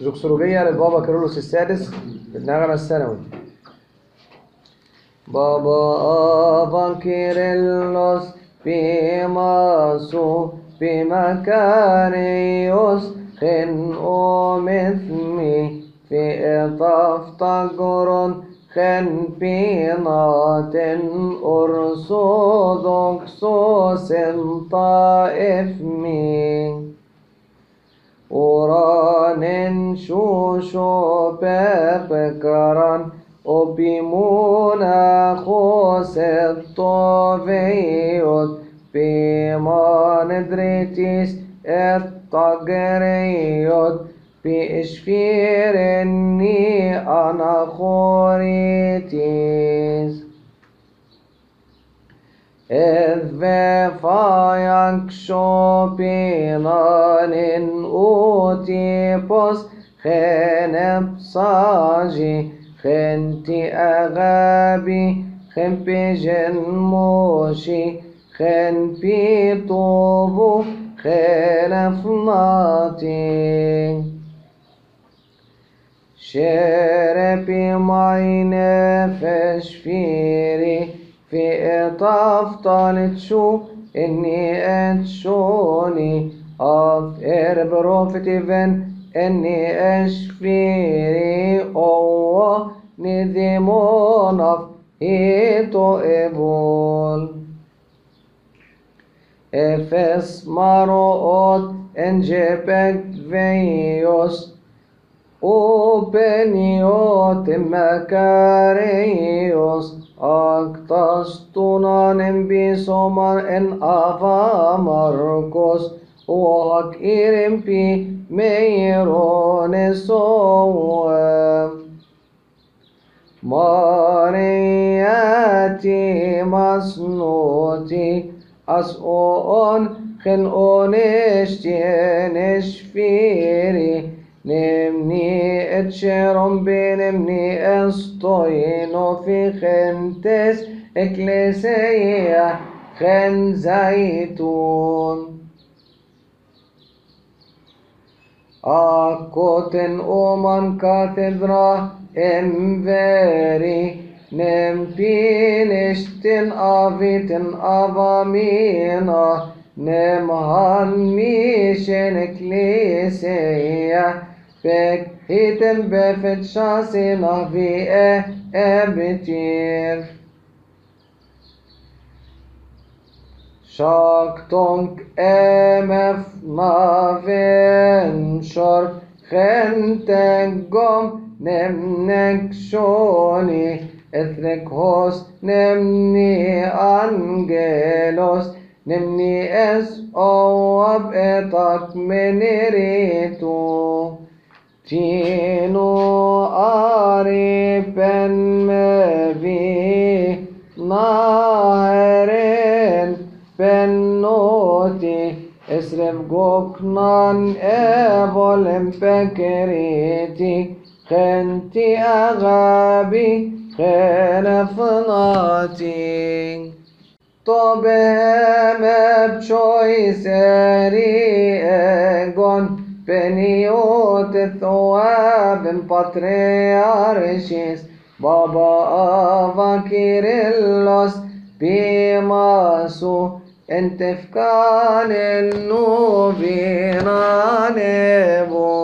زوكسولوجية للبابا كيرلس السادس بالنغمة الثانوي. بابا آفا كيرلس بماسو بمكاريوس خن مثمي في تفتقرن خن بينات أرثوذكسوس طائف مي Oranen shusho pepekaran opimuna choset toveot pimanedritis et tagereiot piishfirenni anachoritis. Fayak shopilanin utipos chenepsaji chenti agabi chempijen moshi chenpi tovu chenefnati sherepi maine feshfiri في تفضل تشو إني أتشوني أف بروفتيفن إني أشفيري أو نذمون أف إيتو إبول إفس مروت إنجبك فيوس وبنيوت مكاريوس Aktastunanen bisomar en ava Marcos och irimpi meirone soe Mariati masnoti as'on chen oneshtien eshfiri Nemni etcherom benemni estoino fi gentes ecclesia gen zaitun. Akkoten oman kathedra emveri nempinishtin aviten avamina nemhan mishen ecclesia Fek hitem befet shasina vi ebitir. Shaktonk emef naven shor gom nemnek shoni ethrek hos nemni angelos nemni es oab etak meneritu. Tino ari pen mevi naheren pennoti esrev goknan evolem pekeriti khenti agabi khenafnati Tobehem ebchoy seri egon Peniot Thoab Patriarchis Baba Ava Kirillos Bimasu Entefkan Nuvinan Evo